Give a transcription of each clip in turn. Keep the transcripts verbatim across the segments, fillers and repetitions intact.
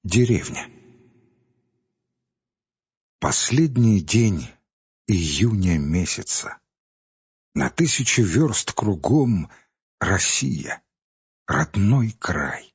Деревня. Последний день июня месяца. На тысячу верст кругом Россия, родной край.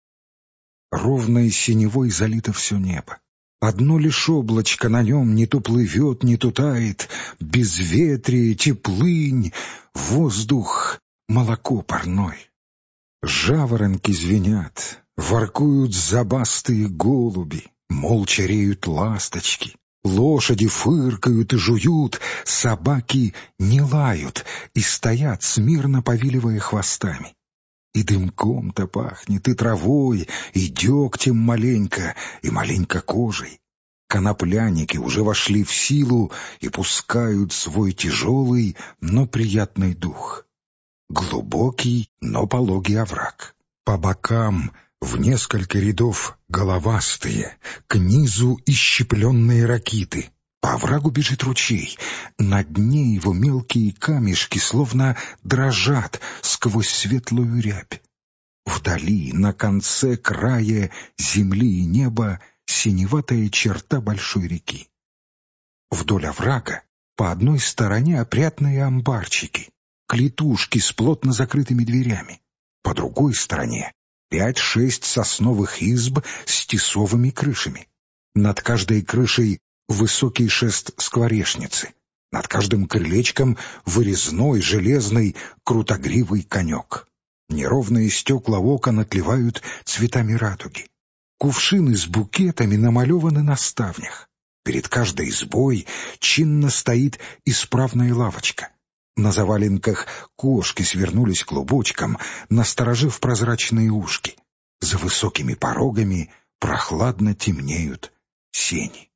Ровной синевой залито все небо. Одно лишь облачко на нем не то плывет, не то тает. Безветрие, теплынь, воздух, молоко парной. Жаворонки звенят, воркуют забастые голуби, молча реют ласточки. Лошади фыркают и жуют, собаки не лают и стоят, смирно повиливая хвостами. И дымком-то пахнет, и травой, и дегтем маленько, и маленько кожей. Конопляники уже вошли в силу и пускают свой тяжелый, но приятный дух. Глубокий, но пологий овраг. По бокам в несколько рядов головастые, к низу исщепленные ракиты. По оврагу бежит ручей, на дне его мелкие камешки словно дрожат сквозь светлую рябь. Вдали, на конце края земли и неба, синеватая черта большой реки. Вдоль оврага по одной стороне опрятные амбарчики, клетушки с плотно закрытыми дверями. По другой стороне пять-шесть сосновых изб с тесовыми крышами. Над каждой крышей высокий шест скворечницы. Над каждым крылечком вырезной, железный, крутогривый конек. Неровные стекла окон отливают цветами радуги. Кувшины с букетами намалеваны на ставнях. Перед каждой избой чинно стоит исправная лавочка. На заваленках кошки свернулись клубочком, насторожив прозрачные ушки. За высокими порогами прохладно темнеют сени.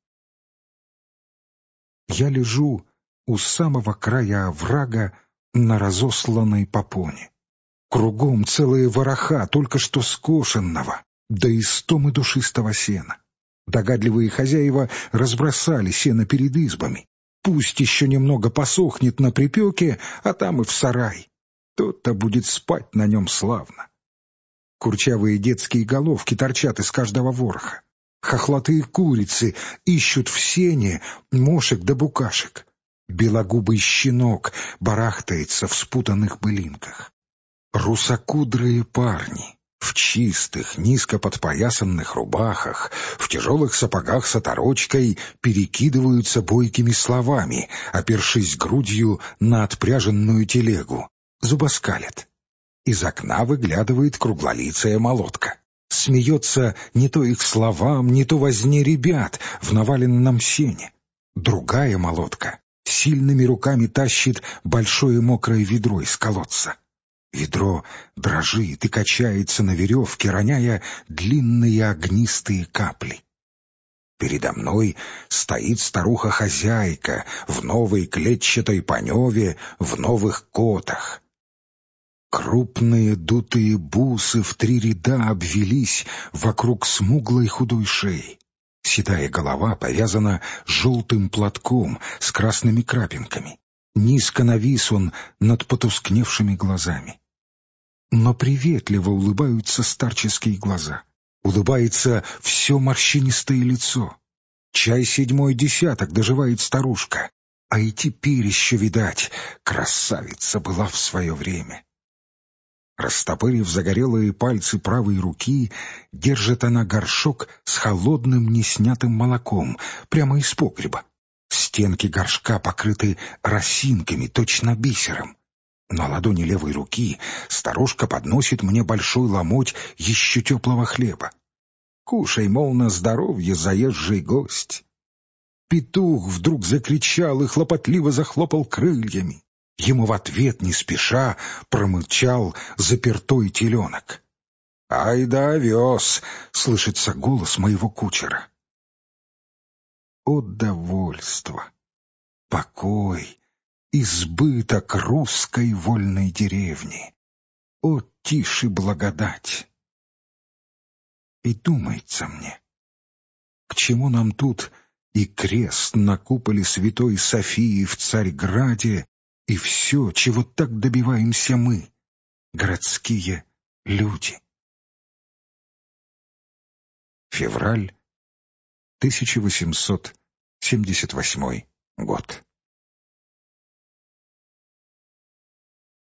Я лежу у самого края оврага на разосланной попоне. Кругом целые вороха только что скошенного, да истомы душистого сена. Догадливые хозяева разбросали сено перед избами. Пусть еще немного посохнет на припеке, а там и в сарай. Тот-то будет спать на нем славно. Курчавые детские головки торчат из каждого вороха. Хохлатые курицы ищут в сене мошек да букашек. Белогубый щенок барахтается в спутанных былинках. Русокудрые парни в чистых, низко подпоясанных рубахах, в тяжелых сапогах с оторочкой перекидываются бойкими словами, опершись грудью на отпряженную телегу. Зубоскалят. Из окна выглядывает круглолицая молотка. Смеется не то их словам, не то возне ребят в наваленном сене. Другая молотка сильными руками тащит большое мокрое ведро из колодца. Ведро дрожит и качается на веревке, роняя длинные огнистые капли. Передо мной стоит старуха-хозяйка в новой клетчатой паневе, в новых котах. Крупные дутые бусы в три ряда обвелись вокруг смуглой худой шеи. Седая голова повязана желтым платком с красными крапинками. Низко навис он над потускневшими глазами. Но приветливо улыбаются старческие глаза. Улыбается все морщинистое лицо. Чай седьмой десяток доживает старушка. А и теперь еще, видать, красавица была в свое время. Растопырив загорелые пальцы правой руки, держит она горшок с холодным неснятым молоком прямо из погреба. Стенки горшка покрыты росинками, точно бисером. На ладони левой руки старушка подносит мне большой ломоть еще теплого хлеба. «Кушай, мол, на здоровье, заезжий гость». Петух вдруг закричал и хлопотливо захлопал крыльями. Ему в ответ, не спеша, промычал запертой теленок. «Ай да овес!» — слышится голос моего кучера. О довольство! Покой! Избыток русской вольной деревни! О тишь и благодать! И думается мне, к чему нам тут и крест на куполе святой Софии в Царьграде, и все, чего так добиваемся мы, городские люди? Февраль тысяча восемьсот семьдесят восьмой год.